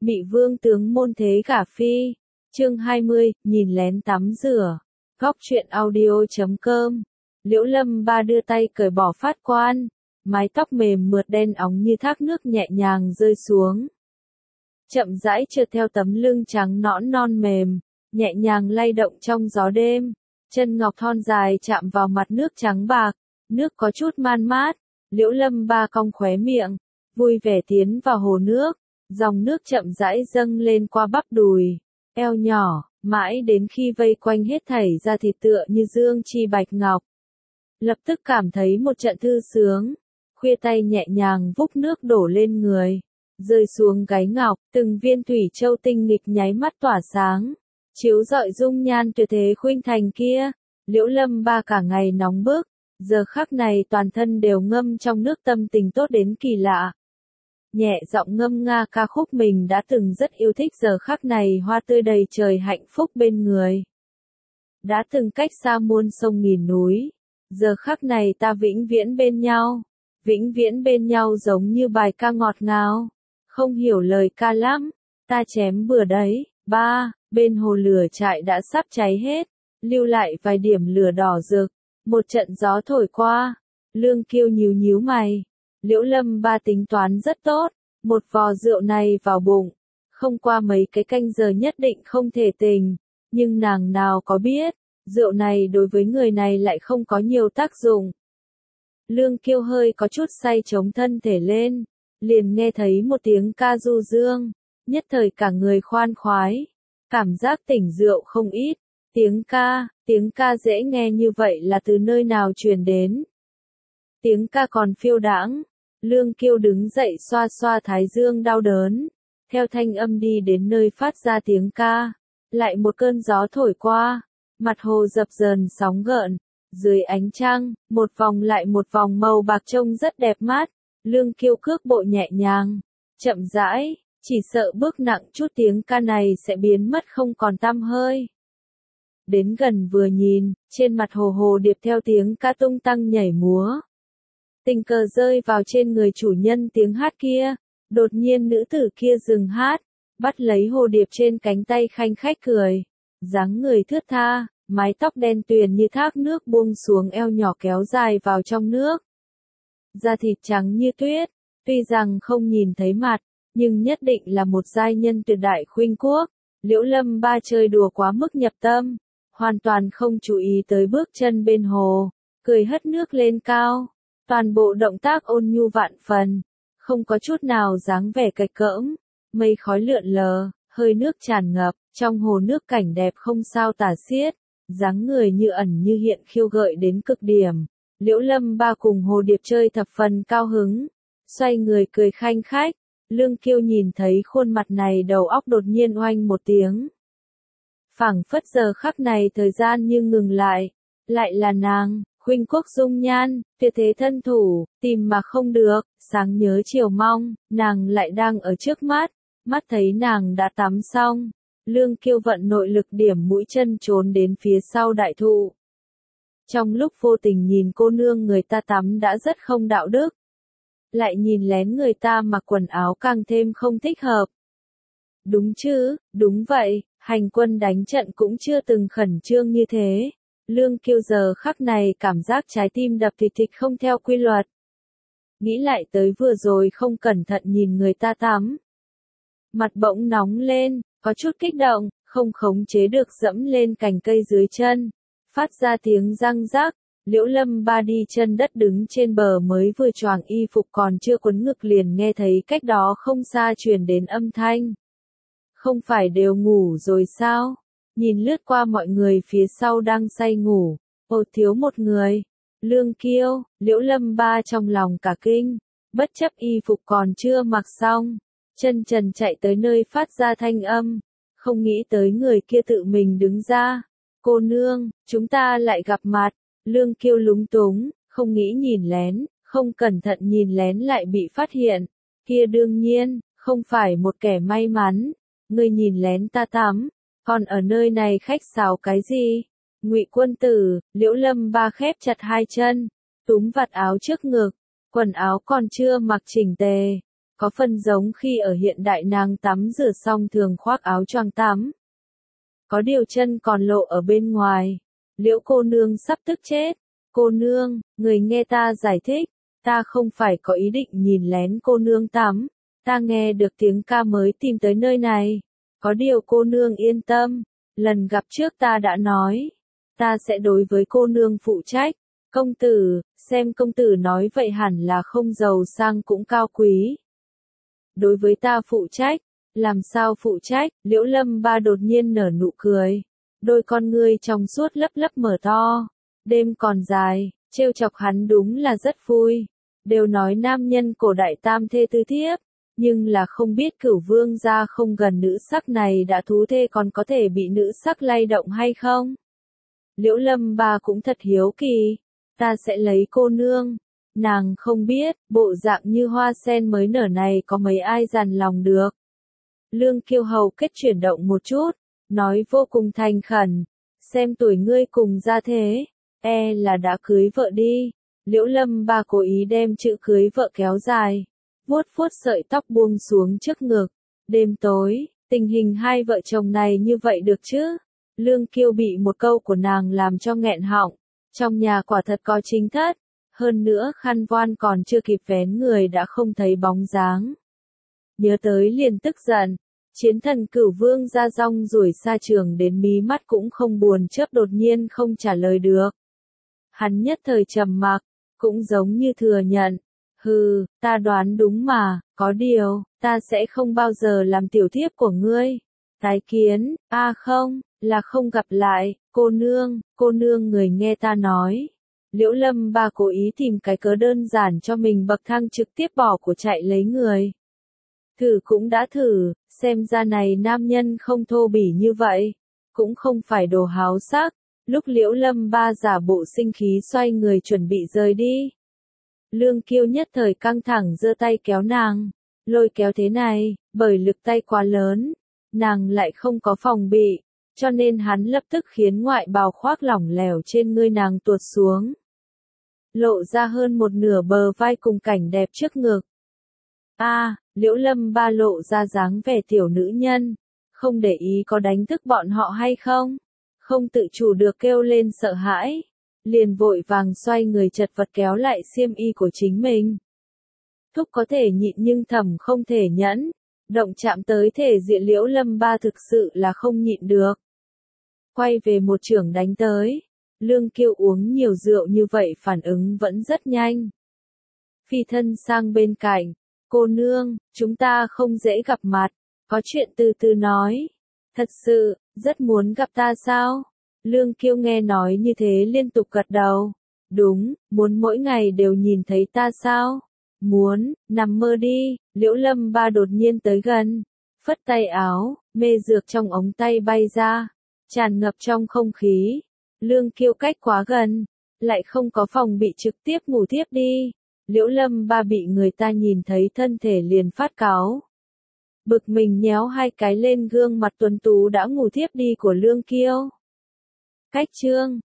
Mị vương tướng môn thế gả phi. Chương 20, nhìn lén tắm rửa. Góc truyện audio.com. Liễu Lâm Ba đưa tay cởi bỏ phát quan, mái tóc mềm mượt đen óng như thác nước nhẹ nhàng rơi xuống. Chậm rãi trượt theo tấm lưng trắng nõn non mềm, nhẹ nhàng lay động trong gió đêm. Chân ngọc thon dài chạm vào mặt nước trắng bạc, nước có chút man mát. Liễu Lâm Ba cong khóe miệng, vui vẻ tiến vào hồ nước. Dòng nước chậm rãi dâng lên qua bắp đùi, eo nhỏ, mãi đến khi vây quanh hết thảy da thịt tựa như dương chi bạch ngọc. Lập tức cảm thấy một trận thư sướng, khuỷu tay nhẹ nhàng vúc nước đổ lên người, rơi xuống gáy ngọc, từng viên thủy châu tinh nghịch nháy mắt tỏa sáng, chiếu rọi dung nhan tuyệt thế khuynh thành kia. Liễu Lâm Ba cả ngày nóng bức, giờ khắc này toàn thân đều ngâm trong nước, tâm tình tốt đến kỳ lạ. Nhẹ giọng ngâm nga ca khúc mình đã từng rất yêu thích, giờ khắc này hoa tươi đầy trời hạnh phúc bên người. Đã từng cách xa muôn sông nghìn núi, giờ khắc này ta vĩnh viễn bên nhau. Vĩnh viễn bên nhau giống như bài ca ngọt ngào. Không hiểu lời ca lắm, ta chém bừa đấy. Ba, bên hồ lửa trại đã sắp cháy hết, lưu lại vài điểm lửa đỏ rực. Một trận gió thổi qua, Lương Kiêu nhíu nhíu mày. Liễu Lâm Ba tính toán rất tốt, một vò rượu này vào bụng, không qua mấy cái canh giờ nhất định không thể tỉnh, nhưng nàng nào có biết, rượu này đối với người này lại không có nhiều tác dụng. Lương Kiêu hơi có chút say chống thân thể lên, liền nghe thấy một tiếng ca du dương, nhất thời cả người khoan khoái, cảm giác tỉnh rượu không ít. Tiếng ca dễ nghe như vậy là từ nơi nào truyền đến? Tiếng ca còn phiêu đãng. Lương Kiêu đứng dậy xoa xoa thái dương đau đớn, theo thanh âm đi đến nơi phát ra tiếng ca. Lại một cơn gió thổi qua, mặt hồ dập dờn sóng gợn, dưới ánh trăng, một vòng lại một vòng màu bạc trông rất đẹp mắt. Lương Kiêu cước bộ nhẹ nhàng, chậm rãi, chỉ sợ bước nặng chút tiếng ca này sẽ biến mất không còn tăm hơi. Đến gần vừa nhìn, trên mặt hồ hồ điệp theo tiếng ca tung tăng nhảy múa. Tình cờ rơi vào trên người chủ nhân tiếng hát kia, đột nhiên nữ tử kia dừng hát, bắt lấy hồ điệp trên cánh tay khanh khách cười. Dáng người thướt tha, mái tóc đen tuyền như thác nước buông xuống eo nhỏ kéo dài vào trong nước. Da thịt trắng như tuyết, tuy rằng không nhìn thấy mặt, nhưng nhất định là một giai nhân tuyệt đại khuynh quốc. Liễu Lâm Ba chơi đùa quá mức nhập tâm, hoàn toàn không chú ý tới bước chân bên hồ, cười hất nước lên cao. Toàn bộ động tác ôn nhu vạn phần, không có chút nào dáng vẻ cạch cỡm. Mây khói lượn lờ, hơi nước tràn ngập, trong hồ nước cảnh đẹp không sao tả xiết, dáng người như ẩn như hiện khiêu gợi đến cực điểm. Liễu Lâm Ba cùng hồ điệp chơi thập phần cao hứng, xoay người cười khanh khách. Lương Kiêu nhìn thấy khuôn mặt này đầu óc đột nhiên oanh một tiếng. Phảng phất giờ khắc này thời gian như ngừng lại là nàng. Khuynh quốc dung nhan, tuyệt thế thân thủ, tìm mà không được, sáng nhớ chiều mong, nàng lại đang ở trước mắt, mắt thấy nàng đã tắm xong. Lương Kiêu vận nội lực điểm mũi chân trốn đến phía sau đại thụ. Trong lúc vô tình nhìn cô nương người ta tắm đã rất không đạo đức, lại nhìn lén người ta mặc quần áo càng thêm không thích hợp. Đúng chứ, đúng vậy, hành quân đánh trận cũng chưa từng khẩn trương như thế. Lương Kiêu giờ khắc này cảm giác trái tim đập thịt thịt không theo quy luật. Nghĩ lại tới vừa rồi không cẩn thận nhìn người ta tắm. Mặt bỗng nóng lên, có chút kích động, không khống chế được dẫm lên cành cây dưới chân. Phát ra tiếng răng rắc, Liễu Lâm Ba đi chân đất đứng trên bờ mới vừa choàng y phục còn chưa quấn ngực liền nghe thấy cách đó không xa truyền đến âm thanh. Không phải đều ngủ rồi sao? Nhìn lướt qua mọi người phía sau đang say ngủ, thiếu một người. Lương Kiêu, Liễu Lâm Ba trong lòng cả kinh, bất chấp y phục còn chưa mặc xong, chân trần chạy tới nơi phát ra thanh âm, không nghĩ tới người kia tự mình đứng ra. Cô nương, chúng ta lại gặp mặt. Lương Kiêu lúng túng, không nghĩ nhìn lén, không cẩn thận nhìn lén lại bị phát hiện. Kia đương nhiên, không phải một kẻ may mắn. Ngươi nhìn lén ta tắm, còn ở nơi này khách sáo cái gì? Ngụy quân tử. Liễu Lâm Ba khép chặt hai chân, túm vạt áo trước ngực, quần áo còn chưa mặc chỉnh tề, Có phần giống khi ở hiện đại nàng tắm rửa xong thường khoác áo choàng tắm. Có điều chân còn lộ ở bên ngoài. Liễu cô nương sắp tức chết. Cô nương, người nghe ta giải thích. Ta không phải có ý định nhìn lén cô nương tắm. Ta nghe được tiếng ca mới tìm tới nơi này. Có điều cô nương yên tâm. Lần gặp trước ta đã nói. Ta sẽ đối với cô nương phụ trách. Công tử, xem công tử nói vậy hẳn là không giàu sang cũng cao quý. Đối với ta phụ trách. Làm sao phụ trách? Liễu Lâm Ba đột nhiên nở nụ cười. Đôi con ngươi trong suốt lấp lấp mở to. Đêm còn dài, trêu chọc hắn đúng là rất vui. Đều nói nam nhân cổ đại tam thê tứ thiếp, nhưng là không biết Cửu Vương gia không gần nữ sắc này đã thú thê còn có thể bị nữ sắc lay động hay không? Liễu Lâm Ba cũng thật hiếu kỳ. Ta sẽ lấy cô nương. Nàng không biết, bộ dạng như hoa sen mới nở này có mấy ai dằn lòng được. Lương Kiêu Hầu kết chuyển động một chút, nói vô cùng thành khẩn. Xem tuổi ngươi cùng ra thế, là đã cưới vợ đi. Liễu Lâm Ba cố ý đem chữ cưới vợ kéo dài, vuốt vuốt sợi tóc buông xuống trước ngực. Đêm tối, tình hình hai vợ chồng này như vậy được chứ? Lương Kiêu bị một câu của nàng làm cho nghẹn họng. Trong nhà quả thật có chính thất, hơn nữa khăn voan còn chưa kịp vén người đã không thấy bóng dáng. Nhớ tới liền tức giận, chiến thần Cửu Vương ra rong ruổi xa trường đến mí mắt cũng không buồn chớp đột nhiên không trả lời được. Hắn nhất thời trầm mặc, cũng giống như thừa nhận. Hừ, ta đoán đúng mà, có điều, ta sẽ không bao giờ làm tiểu thiếp của ngươi. Tái kiến, không, là không gặp lại, cô nương người nghe ta nói. Liễu Lâm Ba cố ý tìm cái cớ đơn giản cho mình bậc thang trực tiếp bỏ của chạy lấy người. Thử cũng đã thử, xem ra này nam nhân không thô bỉ như vậy, cũng không phải đồ háo sắc. Lúc Liễu Lâm Ba giả bộ sinh khí xoay người chuẩn bị rời đi. Lương Kiêu nhất thời căng thẳng giơ tay kéo nàng, lôi kéo thế này, bởi lực tay quá lớn, nàng lại không có phòng bị, cho nên hắn lập tức khiến ngoại bào khoác lỏng lẻo trên người nàng tuột xuống. Lộ ra hơn một nửa bờ vai cùng cảnh đẹp trước ngực. Liễu Lâm Ba lộ ra dáng vẻ tiểu nữ nhân, không để ý có đánh thức bọn họ hay không, không tự chủ được kêu lên sợ hãi, liền vội vàng xoay người chật vật kéo lại xiêm y của chính mình. Thúc có thể nhịn nhưng Thẩm không thể nhẫn, động chạm tới thể diện Liễu Lâm Ba thực sự là không nhịn được. Quay về một chưởng đánh tới, Lương Kiêu uống nhiều rượu như vậy phản ứng vẫn rất nhanh. Phi thân sang bên cạnh. Cô nương, chúng ta không dễ gặp mặt, có chuyện từ từ nói. Thật sự, rất muốn gặp ta sao? Lương Kiêu nghe nói như thế liên tục gật đầu. Đúng, muốn mỗi ngày đều nhìn thấy ta sao? Muốn, nằm mơ đi. Liễu Lâm Ba đột nhiên tới gần, phất tay áo, mê dược trong ống tay bay ra, tràn ngập trong không khí. Lương Kiêu cách quá gần, lại không có phòng bị trực tiếp ngủ thiếp đi. Liễu Lâm Ba bị người ta nhìn thấy thân thể liền phát cáu. Bực mình nhéo hai cái lên gương mặt tuấn tú đã ngủ thiếp đi của Lương Kiêu. Cách chương